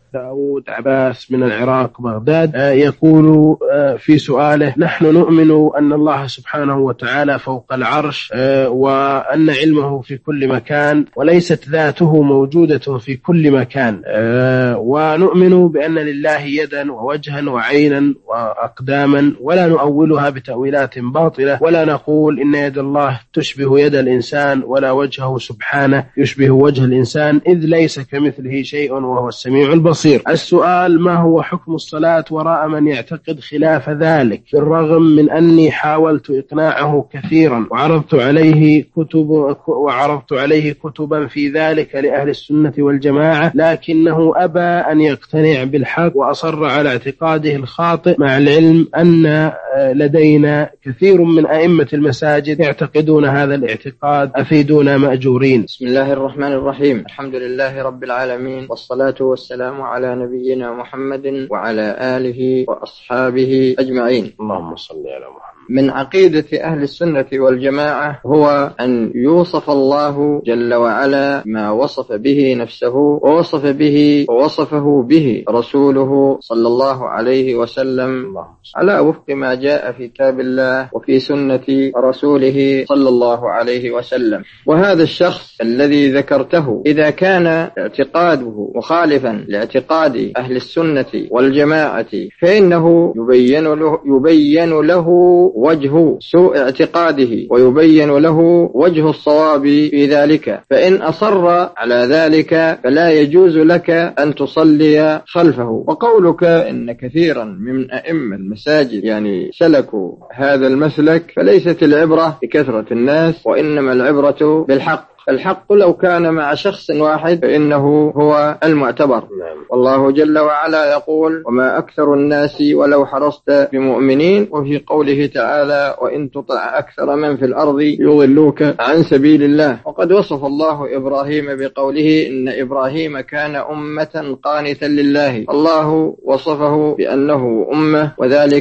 داود عباس من العراق بغداد، يقول في سؤاله: نحن نؤمن أن الله سبحانه وتعالى فوق العرش، وأن علمه في كل مكان، وليست ذاته موجودة في كل مكان، ونؤمن بأن لله يدا ووجها وعينا وأقداما، ولا نؤولها بتأويلات باطلة، ولا نقول إن يد الله تشبه يد الإنسان، ولا وجهه سبحانه يشبه وجه الإنسان، إذ ليس كمثله شيء وهو السميع البصير. السؤال: ما هو حكم الصلاة وراء من يعتقد خلاف ذلك، بالرغم من أني حاولت إقناعه كثيرا وعرضت عليه كتبا في ذلك لأهل السنة والجماعة، لكنه أبى أن يقتنع بالحق وأصر على اعتقاده الخاطئ، مع العلم أن لدينا كثير من أئمة المساجد يعتقدون هذا الاعتقاد، أفيدونا مأجورين. بسم الله الرحمن الرحيم. الحمد لله رب العالمين، والصلاة والسلام على نبينا محمد وعلى آله وأصحابه أجمعين. اللهم صل على محمد. من عقيدة أهل السنة والجماعة هو أن يوصف الله جل وعلا ما وصف به نفسه ووصفه به رسوله صلى الله عليه وسلم على وفق ما جاء في كتاب الله وفي سنة رسوله صلى الله عليه وسلم. وهذا الشخص الذي ذكرته إذا كان اعتقاده مخالفا لاعتقاد أهل السنة والجماعة فإنه يبين له وجه سوء اعتقاده ويبين له وجه الصواب في ذلك، فإن أصر على ذلك فلا يجوز لك أن تصلي خلفه. وقولك إن كثيرا من أئمة المساجد يعني سلكوا هذا المسلك، فليست العبرة بكثرة الناس، وإنما العبرة بالحق. الحق لو كان مع شخص واحد فإنه هو المعتبر. والله جل وعلا يقول: وما أكثر الناس ولو حرصت بمؤمنين. وفي قوله تعالى: وإن تطع أكثر من في الأرض يضلوك عن سبيل الله. وقد وصف الله إبراهيم بقوله: إن إبراهيم كان أمة قانتا لله. الله وصفه بأنه أمة،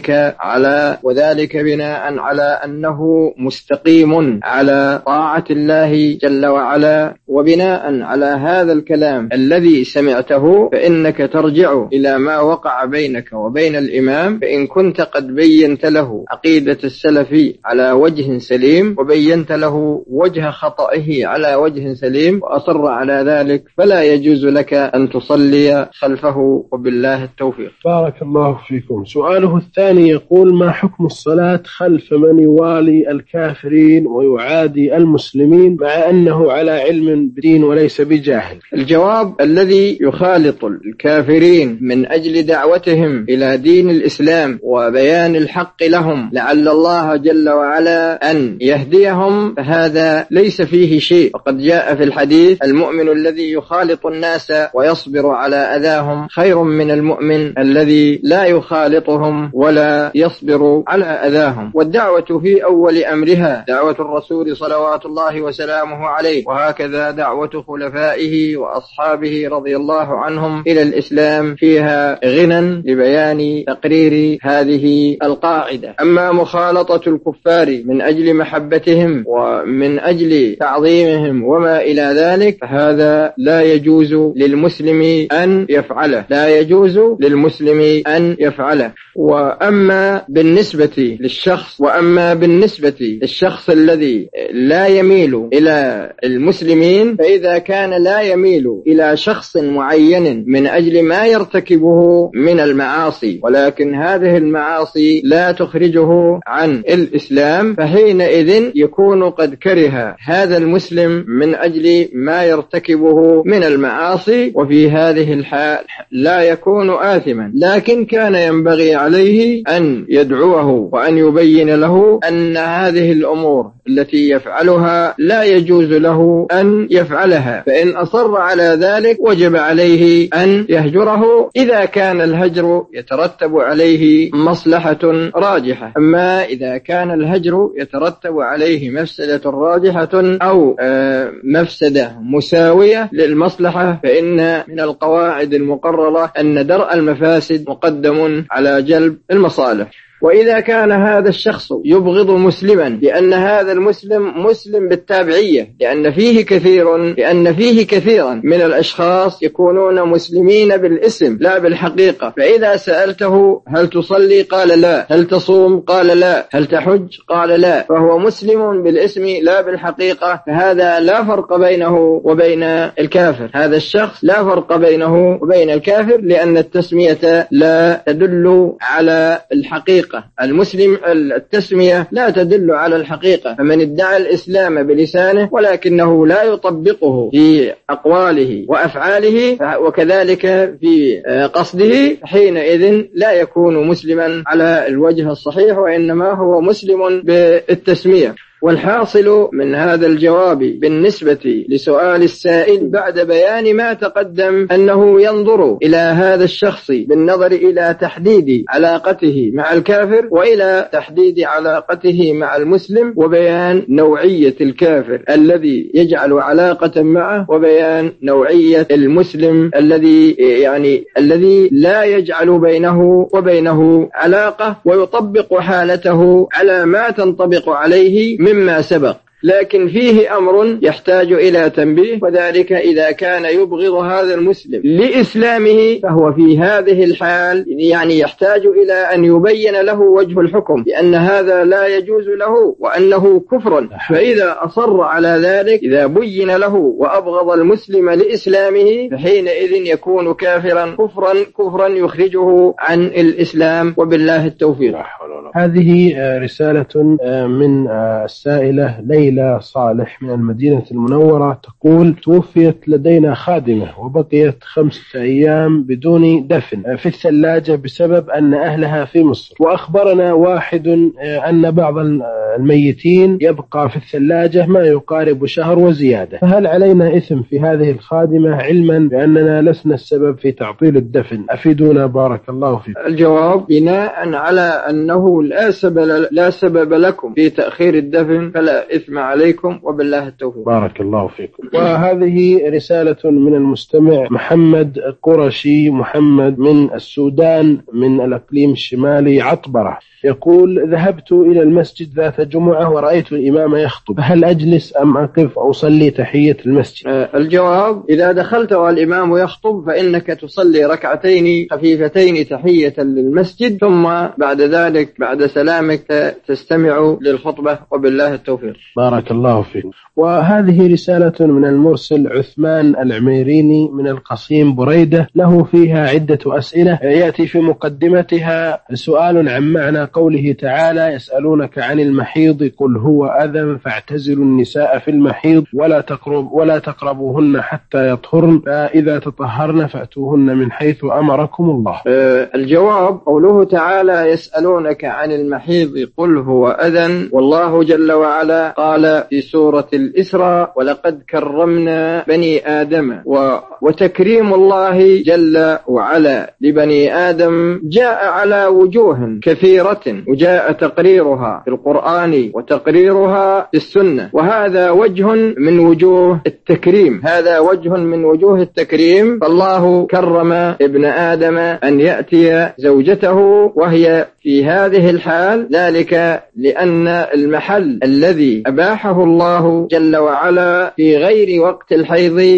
وذلك بناء على أنه مستقيم على طاعة الله جل وعلا. وبناء على هذا الكلام الذي سمعته فإنك ترجع إلى ما وقع بينك وبين الإمام، فإن كنت قد بينت له عقيدة السلف على وجه سليم وبينت له وجه خطئه على وجه سليم وأصر على ذلك، فلا يجوز لك أن تصلي خلفه، وبالله التوفيق. بارك الله فيكم. سؤاله الثاني يقول: ما حكم الصلاة خلف من يوالي الكافرين ويعادي المسلمين مع أنه على علم بدين وليس بجاهل؟ الجواب: الذي يخالط الكافرين من أجل دعوتهم إلى دين الإسلام وبيان الحق لهم لعل الله جل وعلا أن يهديهم، فهذا ليس فيه شيء. وقد جاء في الحديث: المؤمن الذي يخالط الناس ويصبر على أذاهم خير من المؤمن الذي لا يخالطهم ولا يصبر على أذاهم. والدعوة في أول أمرها دعوة الرسول صلوات الله وسلامه عليه، وهكذا دعوة خلفائه وأصحابه رضي الله عنهم إلى الإسلام فيها غنى لبيان تقرير هذه القاعدة. أما مخالطة الكفار من أجل محبتهم ومن أجل تعظيمهم وما إلى ذلك فهذا لا يجوز للمسلم أن يفعله. وأما بالنسبة للشخص الذي لا يميل إلى المسلمين، فإذا كان لا يميل إلى شخص معين من أجل ما يرتكبه من المعاصي، ولكن هذه المعاصي لا تخرجه عن الإسلام، فحينئذ يكون قد كره هذا المسلم من أجل ما يرتكبه من المعاصي، وفي هذه الحال لا يكون آثما، لكن كان ينبغي عليه أن يدعوه وأن يبين له أن هذه الأمور التي يفعلها لا يجوز له أن يفعلها. فإن أصر على ذلك وجب عليه أن يهجره إذا كان الهجر يترتب عليه مصلحة راجحة. أما إذا كان الهجر يترتب عليه مفسدة راجحة أو مفسدة مساوية للمصلحة، فإن من القواعد المقررة أن درء المفاسد مقدم على جلب المصالح. وإذا كان هذا الشخص يبغض مسلما لأن هذا المسلم مسلم بالتابعية، لأن فيه كثيرا من الأشخاص يكونون مسلمين بالاسم لا بالحقيقة، فإذا سألته هل تصلي قال لا، هل تصوم قال لا، هل تحج قال لا، فهو مسلم بالاسم لا بالحقيقة، فهذا لا فرق بينه وبين الكافر. هذا الشخص لا فرق بينه وبين الكافر، لأن التسمية لا تدل على الحقيقة. المسلم التسمية لا تدل على الحقيقة، فمن ادعى الإسلام بلسانه ولكنه لا يطبقه في أقواله وأفعاله وكذلك في قصده، حينئذ لا يكون مسلما على الوجه الصحيح، وإنما هو مسلم بالتسمية. والحاصل من هذا الجواب بالنسبة لسؤال السائل بعد بيان ما تقدم أنه ينظر إلى هذا الشخص بالنظر إلى تحديد علاقته مع الكافر وإلى تحديد علاقته مع المسلم، وبيان نوعية الكافر الذي يجعل علاقة معه، وبيان نوعية المسلم الذي لا يجعل بينه وبينه علاقة ويطبق حالته على ما تنطبق عليه مما سبق. لكن فيه أمر يحتاج إلى تنبيه، وذلك إذا كان يبغض هذا المسلم لإسلامه فهو في هذه الحال يحتاج إلى أن يبين له وجه الحكم، لأن هذا لا يجوز له وأنه كفر. فإذا أصر على ذلك، إذا بين له وأبغض المسلم لإسلامه، فحينئذ يكون كافرا كفرا يخرجه عن الإسلام، وبالله التوفيق. هذه رسالة من السائلة ليلى صالح من المدينة المنورة، تقول: توفيت لدينا خادمة وبقيت 5 أيام بدون دفن في الثلاجة بسبب أن أهلها في مصر، وأخبرنا واحد أن بعض الميتين يبقى في الثلاجة ما يقارب شهر وزيادة، فهل علينا إثم في هذه الخادمة علما بأننا لسنا السبب في تعطيل الدفن؟ أفيدونا بارك الله فيكم. الجواب: بناء على أنه لا سبب لكم في تأخير الدفن فلا إثم عليكم، وبالله التوفيق. بارك الله فيكم. وهذه رسالة من المستمع محمد قرشي محمد من السودان من الأقليم الشمالي عطبرة، يقول: ذهبت إلى المسجد ذات جمعة ورأيت الإمام يخطب، هل أجلس أم أقف وأصلي تحية المسجد؟ الجواب: إذا دخلت والإمام يخطب فإنك تصلي ركعتين خفيفتين تحية للمسجد، ثم بعد ذلك بعد سلامك تستمع للخطبة، وبالله التوفيق. بارك الله فيك. وهذه رسالة من المرسل عثمان العميريني من القصيم بريدة، له فيها عدة أسئلة، يأتي في مقدمتها سؤال عن معنى قوله تعالى: يسألونك عن المحيض قل هو أذى فاعتزلوا النساء في المحيض ولا تقربوهن حتى يطهرن، فإذا تطهرن فأتوهن من حيث أمركم الله. الجواب: قوله تعالى: يسألونك عن المحيض قل هو أذى، والله جل وعلا قال في سورة الإسراء: ولقد كرمنا بني آدم. وتكريم الله جل وعلا لبني آدم جاء على وجوه كثيرة، وجاء تقريرها في القرآن وتقريرها في السنة، وهذا وجه من وجوه التكريم، فالله كرم ابن آدم أن يأتي زوجته وهي في هذه الحال، ذلك لأن المحل الذي أباحه الله جل وعلا في غير وقت الحيض